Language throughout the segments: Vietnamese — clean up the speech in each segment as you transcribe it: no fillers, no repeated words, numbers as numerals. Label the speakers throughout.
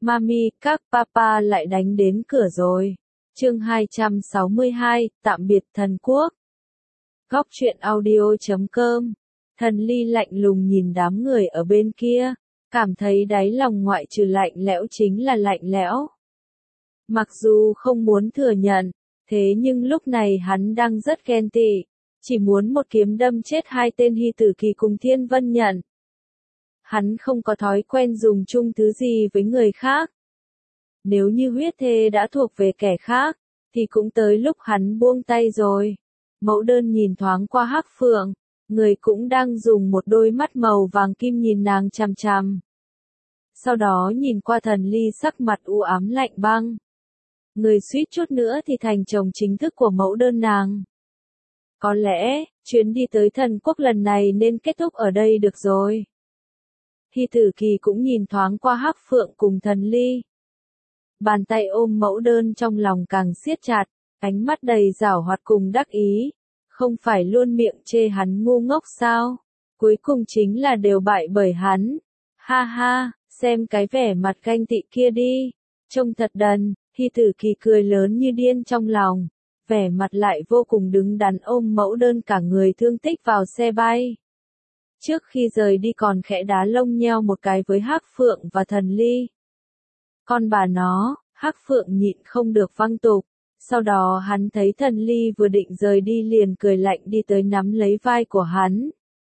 Speaker 1: Mami, các papa lại đánh đến cửa rồi. Chương 262, tạm biệt thần quốc. Góc truyện audio.com. Thần Ly lạnh lùng nhìn đám người ở bên kia, cảm thấy đáy lòng ngoại trừ lạnh lẽo chính là lạnh lẽo. Mặc dù không muốn thừa nhận, thế nhưng lúc này hắn đang rất ghen tị, chỉ muốn một kiếm đâm chết hai tên Hy Tử Kỳ cùng Thiên Vân Nhận. Hắn không có thói quen dùng chung thứ gì với người khác. Nếu như huyết thê đã thuộc về kẻ khác, thì cũng tới lúc hắn buông tay rồi. Mẫu Đơn nhìn thoáng qua Hắc Phượng, người cũng đang dùng một đôi mắt màu vàng kim nhìn nàng chằm chằm. Sau đó nhìn qua Thần Ly sắc mặt u ám lạnh băng. Người suýt chút nữa thì thành chồng chính thức của Mẫu Đơn nàng. Có lẽ, chuyến đi tới thần quốc lần này nên kết thúc ở đây được rồi. Hy Tử Kỳ cũng nhìn thoáng qua Hắc Phượng cùng Thần Ly. Bàn tay ôm Mẫu Đơn trong lòng càng siết chặt, ánh mắt đầy giảo hoạt cùng đắc ý. Không phải luôn miệng chê hắn ngu ngốc sao? Cuối cùng chính là đều bại bởi hắn. Ha ha, xem cái vẻ mặt ganh tị kia đi. Trông thật đần. Hy Tử Kỳ cười lớn như điên trong lòng. Vẻ mặt lại vô cùng đứng đắn ôm Mẫu Đơn cả người thương tích vào xe bay. Trước khi rời đi còn khẽ đá lông nheo một cái với Hắc Phượng và Thần Ly. Con bà nó, Hắc Phượng nhịn không được văng tục. Sau đó hắn thấy Thần Ly vừa định rời đi liền cười lạnh đi tới nắm lấy vai của hắn.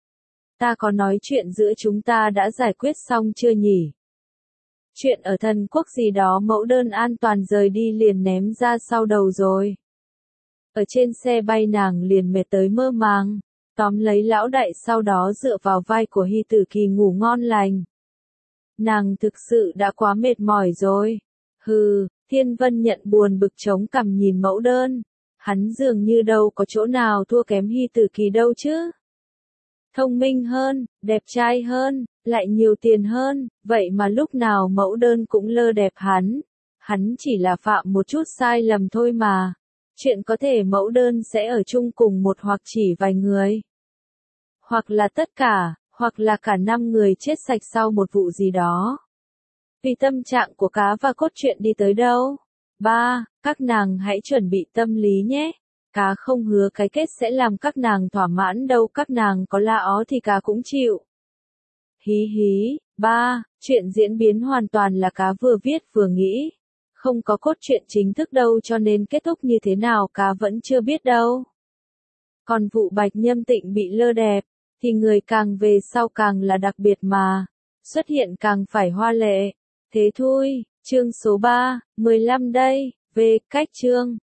Speaker 1: Ta có nói chuyện giữa chúng ta đã giải quyết xong chưa nhỉ? Chuyện ở thần quốc gì đó Mẫu Đơn an toàn rời đi liền ném ra sau đầu rồi. Ở trên xe bay nàng liền mệt tới mơ màng, tóm lấy lão đại sau đó dựa vào vai của Hy Tử Kỳ ngủ ngon lành. Nàng thực sự đã quá mệt mỏi rồi. Hừ, Thiên Vân Nhận buồn bực chống cằm nhìn Mẫu Đơn. Hắn dường như đâu có chỗ nào thua kém Hy Tử Kỳ đâu chứ. Thông minh hơn, đẹp trai hơn, lại nhiều tiền hơn, vậy mà lúc nào Mẫu Đơn cũng lơ đẹp hắn. Hắn chỉ là phạm một chút sai lầm thôi mà. Chuyện có thể Mẫu Đơn sẽ ở chung cùng một hoặc chỉ vài người. Hoặc là tất cả, hoặc là cả 5 người chết sạch sau một vụ gì đó. Vì tâm trạng của cá và cốt truyện đi tới đâu? 3. Các nàng hãy chuẩn bị tâm lý nhé. Cá không hứa cái kết sẽ làm các nàng thỏa mãn đâu, các nàng có la ó thì cá cũng chịu. Hí hí. 3. Chuyện diễn biến hoàn toàn là cá vừa viết vừa nghĩ. Không có cốt truyện chính thức đâu cho nên kết thúc như thế nào cá vẫn chưa biết đâu. Còn vụ Bạch Nhâm Tịnh bị lơ đẹp, thì người càng về sau càng là đặc biệt mà. Xuất hiện càng phải hoa lệ. Thế thôi, chương số 3, 15 đây, về cách chương.